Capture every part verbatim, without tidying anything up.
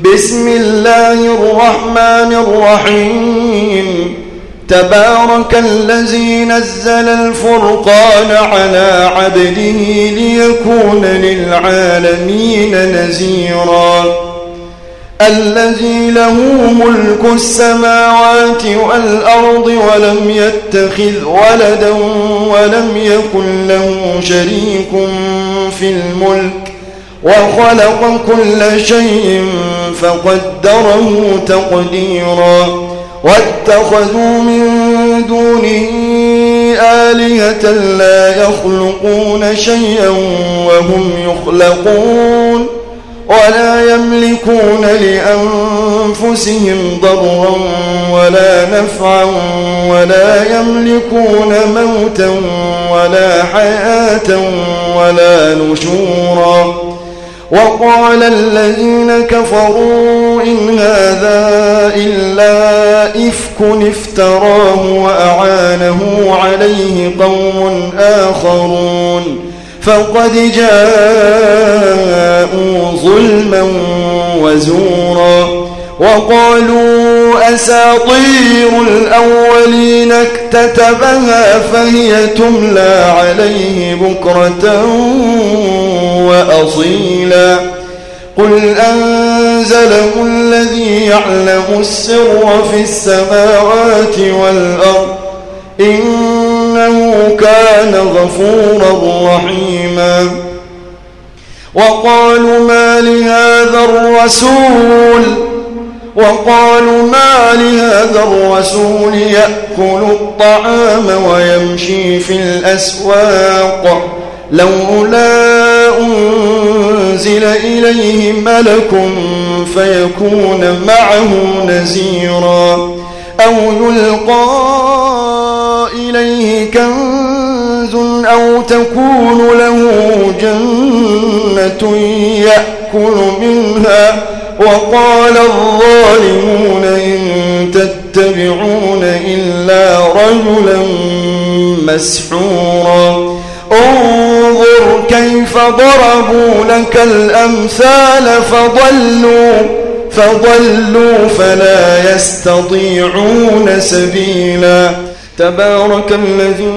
بسم الله الرحمن الرحيم تبارك الذي نزل الفرقان على عبده ليكون للعالمين نذيرا الذي له ملك السماوات والأرض ولم يتخذ ولدا ولم يكن له شريك في الملك وخلق كل شيء فقدره تقديرا واتخذوا من دونه آلهة لا يخلقون شيئا وهم يخلقون ولا يملكون لأنفسهم ضرا ولا نفعا ولا يملكون موتا ولا حياة ولا نشورا وقال الذين كفروا إن هذا إلا إفك افتراه وأعانه عليه قوم آخرون فقد جاءوا ظلما وزورا وقالوا أساطير الأولين اكتتبها فهي تملى عليه بكرة وأصيلا قل أنزله الذي يعلم السر في السماوات والأرض إنه كان غفورا رحيما وقالوا ما لهذا الرسول وقالوا ما لهذا الرسول يأكل الطعام ويمشي في الأسواق لولا أنزل إليه ملك فيكون معه نذيرا أو يلقى إليه كنز أو تكون له جنة يأكل منها وقال الظالمون إن تتبعون إلا رجلا مسحورا انظر كيف ضربوا لك الأمثال فضلوا فضلوا فلا يستطيعون سبيلا تبارك الذي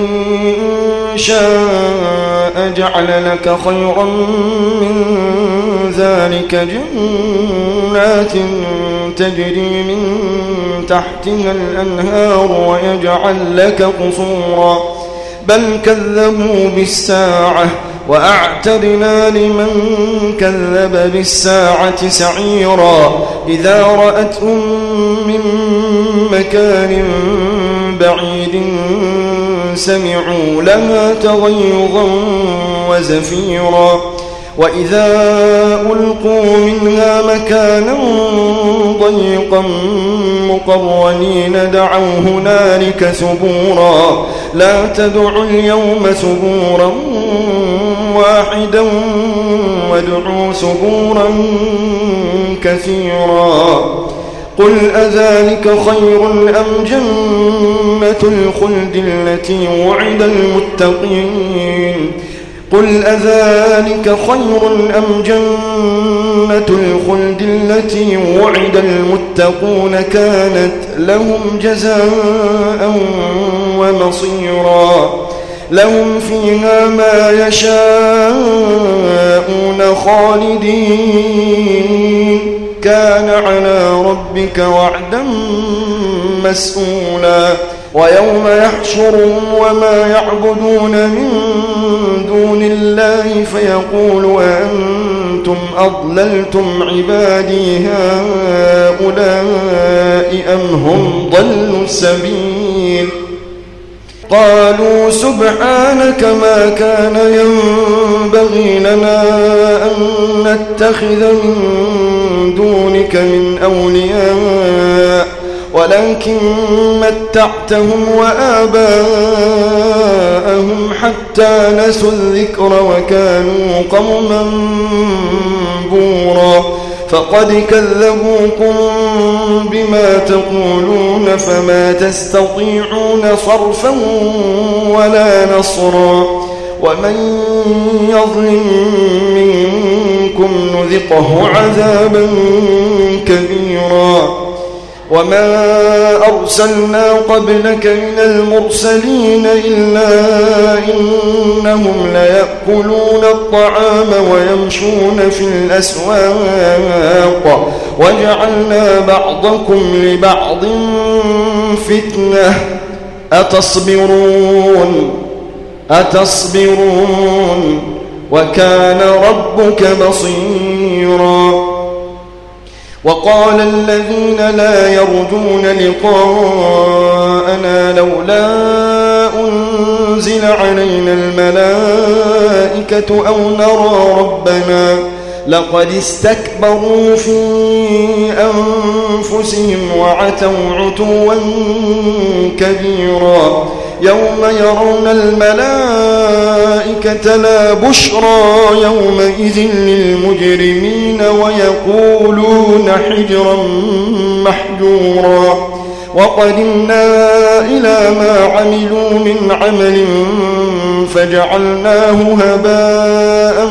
شاء جعل لك خيرا من ذلك جنات تجري من تحتها الأنهار ويجعل لك قصورا بل كذبوا بالساعة وأعتدنا لمن كذب بالساعة سعيرا إذا رأتهم من مكان بعيد سمعوا لها تغيظا وزفيرا وإذا ألقوا منها مكانا ضيقا مقرنين دعوا هنالك ثبورا لا تدعوا اليوم ثبورا واحدا وادعوا ثبورا كثيرا قل أذلك خير أم جنة الخلد التي وعد المتقين قل أذلك خير أم جنة الخلد التي وعد المتقون كانت لهم جزاء ومصيرا لهم فيها ما يشاءون خالدين كان على ربك وعدا مسئولا ويوم يحشرهم وما يعبدون من دون الله فيقول أنتم أضللتم عبادي هؤلاء أم هم ضلوا السبيل قالوا سبحانك ما كان ينبغي لنا أن نتخذ من دونك من أولياء ولكن متعتهم وآباءهم حتى نسوا الذكر وكانوا قوما بورا فقد كذبوكم بما تقولون فما تستطيعون صرفا ولا نصرا ومن يظلم منكم منكم نذقه عذابا كبيرا. وما أرسلنا قبلك من المرسلين إلا إنهم ليأكلون الطعام ويمشون في الأسواق وجعلنا بعضكم لبعض فتنة أتصبرون أتصبرون وكان ربك بصيرا. وقال الذين لا يرجون لقاءنا لولا أنزل علينا الملائكة أو نرى ربنا لقد استكبروا في أنفسهم وعتوا عتوا كبيرا. يوم يرون الملائكة لا بشرى يومئذ للمجرمين ويقولون حجرا محجورا. وقدمنا إلى ما عملوا من عمل فجعلناه هباء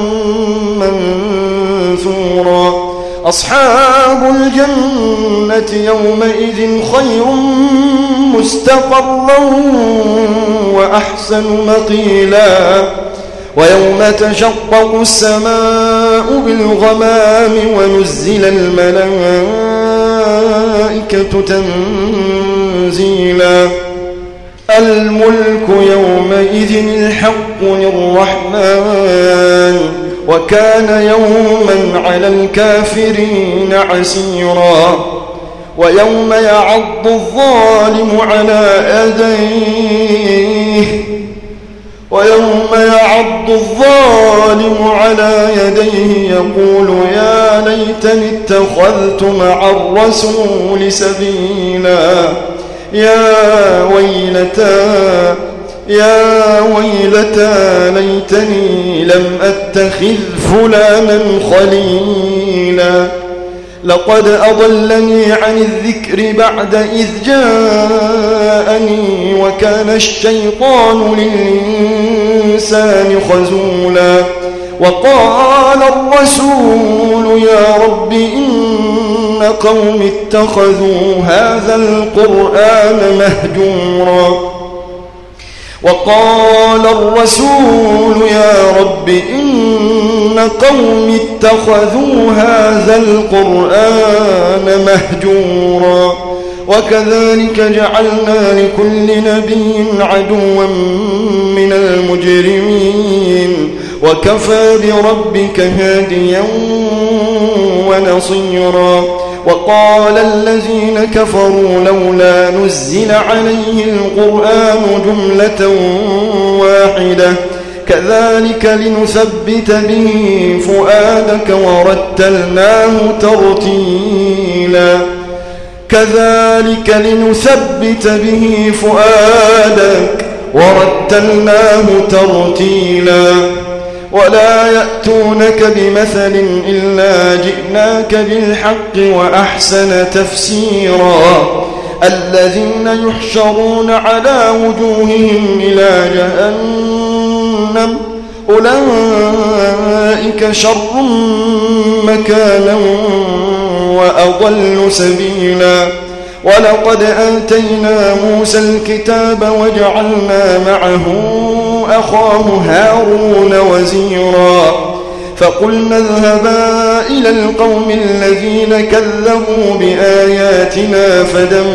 منثورا. أصحاب الجنة يومئذ خير مستقرا وأحسن مقيلا. ويوم تشقق السماء بالغمام ونزل الملائكة تنزيلا. الملك يومئذ الحق للرحمن وكان يوما على الكافرين عسيرا. ويوم يعض الظالم على يديه ويوم يعض الظالم على يديه يقول يا ليتني اتخذت مع الرسول سبيلا. يا ويلتى يا ويلتى ليتني لم أتخذ فلانا خليلا. لقد أضلني عن الذكر بعد إذ جاءني وكان الشيطان للإنسان خذولا. وقال الرسول يا رب إن قوم اتخذوا هذا القرآن مهجورا. وقال الرسول يا رب إن قوم اتخذوا هذا القرآن مهجورا. وكذلك جعلنا لكل نبي عدوا من المجرمين وكفى بربك هاديا ونصيرا. وقال الذين كفروا لولا نزل عليه القرآن جملة واحدة كذلك لنثبت به فؤادك ورتلناه ترتيلا. كذلك لنثبت به فؤادك ورتلناه ترتيلا. ولا يأتونك بمثل إلا جئناك بالحق وأحسن تفسيرا. الذين يحشرون على وجوههم إلى جهنم أولئك شر مكانا وأضل سبيلا. ولقد آتينا موسى الكتاب وجعلنا معه أخاه هارون وزيرا. فقلنا اذهبا إلى القوم الذين كذبوا بآياتنا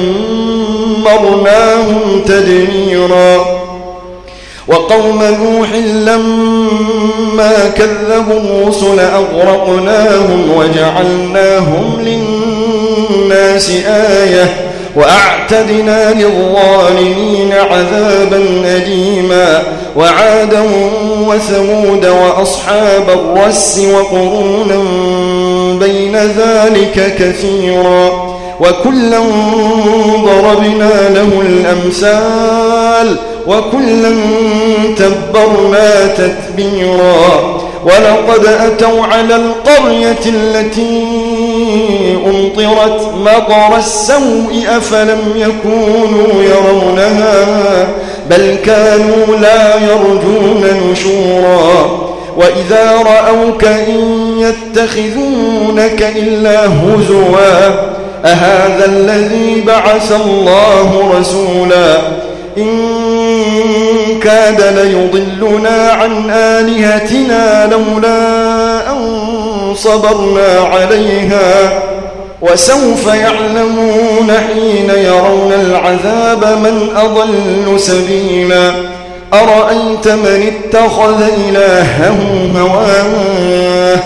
فدمرناهم تدميرا. وقوم نوح لما كذبوا الرسل أغرقناهم وجعلناهم للناس آية وأعتدنا للظالمين عذابا أليما. وعادا وثمود وأصحاب الرس وقرونا بين ذلك كثيرا. وكلا ضربنا له الأمثال وكلا تبرنا تتبيرا. ولقد أتوا على القرية التي أمطرت مطر السوء أفلم يكونوا يرونها بل كانوا لا يرجون نشورا. وإذا رأوك إن يتخذونك إلا هزوا أهذا الذي بعث الله رسولا إن كاد ليضلنا عن آلهتنا لولا أن صبرنا عليها وسوف يعلمون حين يرون العذاب من أضل سبيلا أرأيت من اتخذ إلهه هواه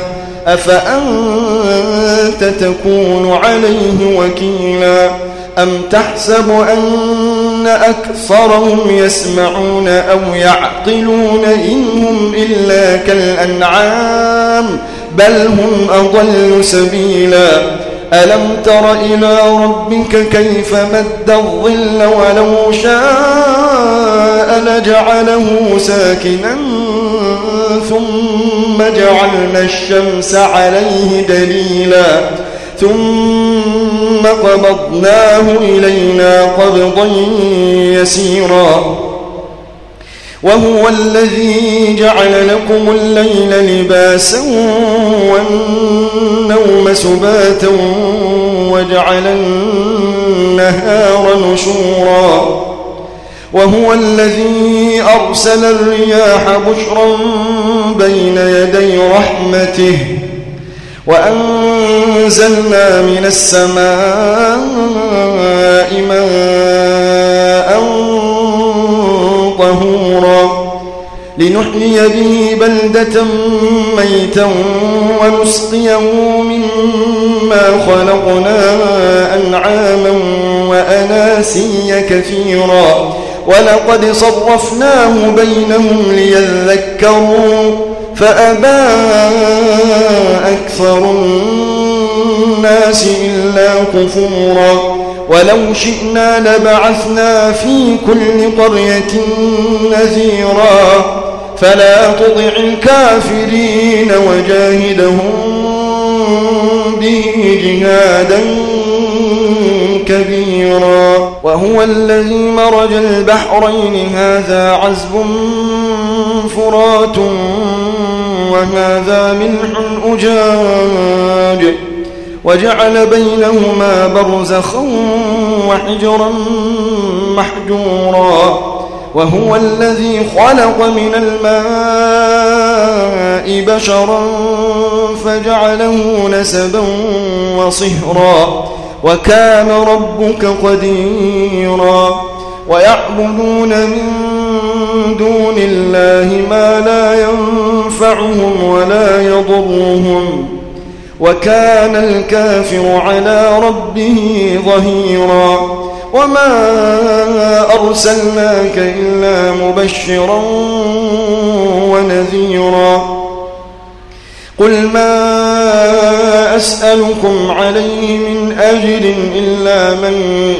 أفأنت تكون عليه وكيلا أم تحسب أن أكثرهم يسمعون أو يعقلون إن هم إلا كالأنعام بل هم أضل سبيلا ألم تر إلى ربك كيف مد الظل ولو شاء لجعله ساكنا ثم جعلنا الشمس عليه دليلا ثم قبضناه إلينا قبضا يسيرا وهو الذي جعل لكم الليل لباسا والنوم سباتا وجعل النهار نشورا وهو الذي أرسل الرياح بشرا بين يدي رحمته وأنزلنا من السماء ماء طهورا لنحيي به بلدة ميتا ونسقيه مما خلقنا أنعاما وأناسيا كثيرا ولقد صرفناه بينهم ليذكروا فأبى أكثر الناس إلا كفورا ولو شئنا لبعثنا في كل قرية نذيرا فلا تطع الكافرين وجاهدهم به جهادا كبيرا وهو الذي مرج البحرين هذا عذب فرات وهذا ملح أجاج وجعل بينهما برزخا وحجرا محجورا وهو الذي خلق من الماء بشرا فجعله نسبا وصهرا وكان ربك قديرا ويعبدون من دون الله ما لا ينفعهم ولا يضرهم وكان الكافر على ربه ظهيرا وما أرسلناك إلا مبشرا ونذيرا قل ما أسألكم عليه من أجر إلا من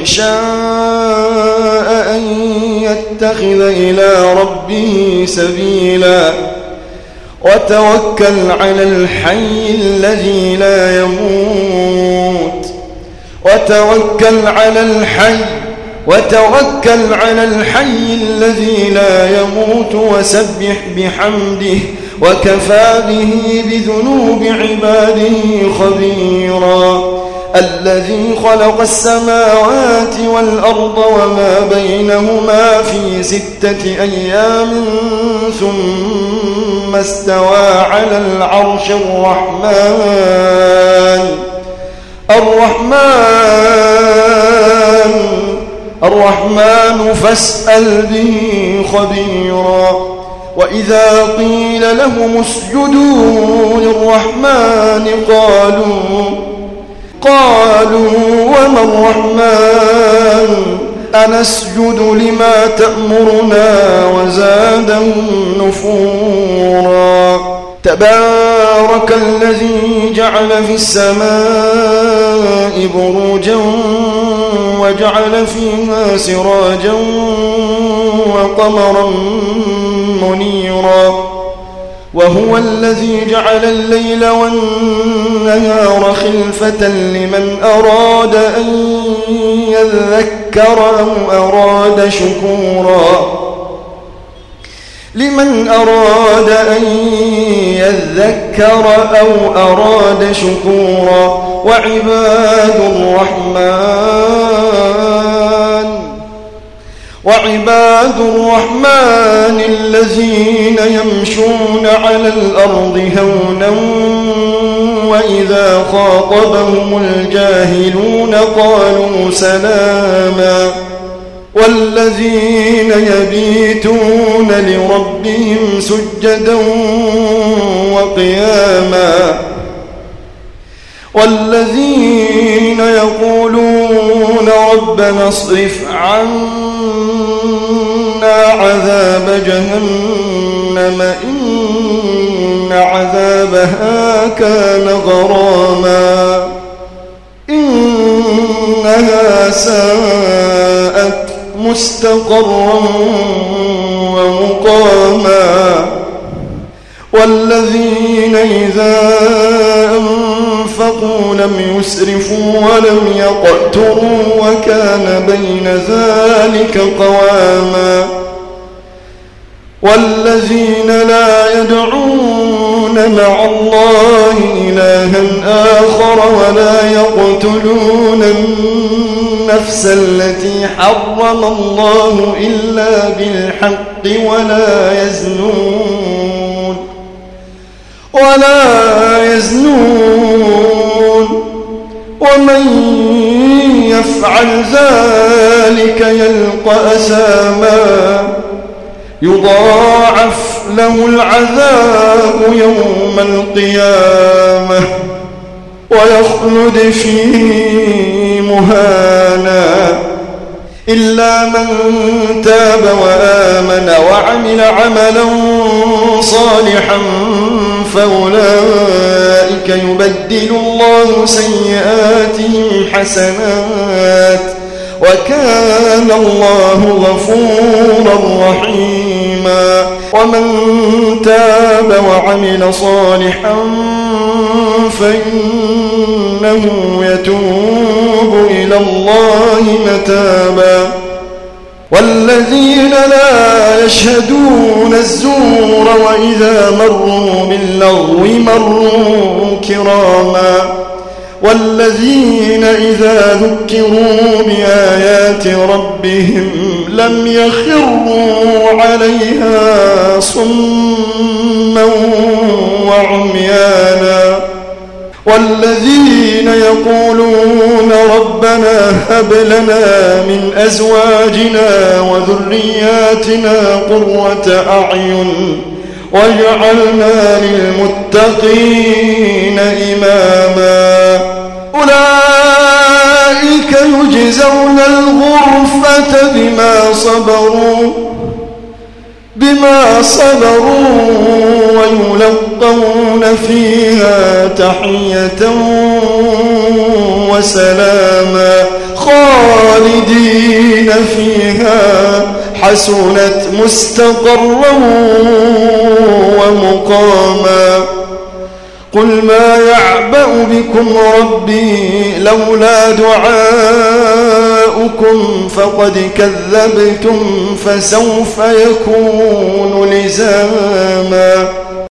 شاء أن يتخذ إلى ربه سبيلا وتوكل على الحي الذي لا يموت وتوكل على الحي وتوكل على الحي الذي لا يموت وسبح بحمده وكفى به بذنوب عباده خبيرا الذي خلق السماوات والأرض وما بينهما في ستة أيام ثم استوى على العرش الرحمن الرحمن الرحمن فاسأل به خبيرا وإذا قيل لهم اسجدوا للرحمن قالوا قالوا وما الرحمن أنسجد لما تأمرنا وزادهم نفورا تبارك الذي جعل في السماء بروجا وجعل فيها سراجا وقمرا منيرا وهو الذي جعل الليل والنهار خلفة لمن أراد أن يذكر أو أراد شكورا لمن أراد أن يذكر أو أراد شكورا. وعباد الرحمن وعباد الرحمن الذين يمشون على الأرض هونا وإذا خاطبهم الجاهلون قالوا سلاما. والذين يبيتون لربهم سجدا وقياما. والذين يقولون ربنا اصرف عنا عذاب جهنم إن عذابها كان غراما إنها ساءت مستقرا ومقاما. والذين إذا أنفقوا لم يسرفوا ولم يقتروا وكان بين ذلك قواما. والذين لا يدعون مع الله إلها آخر ولا يقتلون النفس التي حرم الله إلا بالحق ولا يزنون ولا يزنون ومن يفعل ذلك يلقى أثاما يضاعف له العذاب يوم القيامة ويخلد فيه مهانا إلا من تاب وآمن وعمل عملا صالحا فأولئك يبدل الله سيئاتهم حسنات وكان الله غفورا رحيما. ومن تاب وعمل صالحا فإنه يتوب إلى الله متابا. والذين لا يشهدون الزور وإذا مروا باللغو مروا كراما. والذين إذا ذكروا بآيات ربهم لم يخروا عليها صما وعميانا. والذين يقولون ربنا هب لنا من أزواجنا وذرياتنا قرة أعين واجعلنا للمتقين إماما. أولئك يجزون الغرفة بما صبروا بما صبروا ويلقون فيها تحية وسلاما خالدين فيها حسنت مستقرا ومقاما. قل ما يعبأ بكم ربي لولا دعاؤكم فقد كذبتم فسوف يكون لزاما.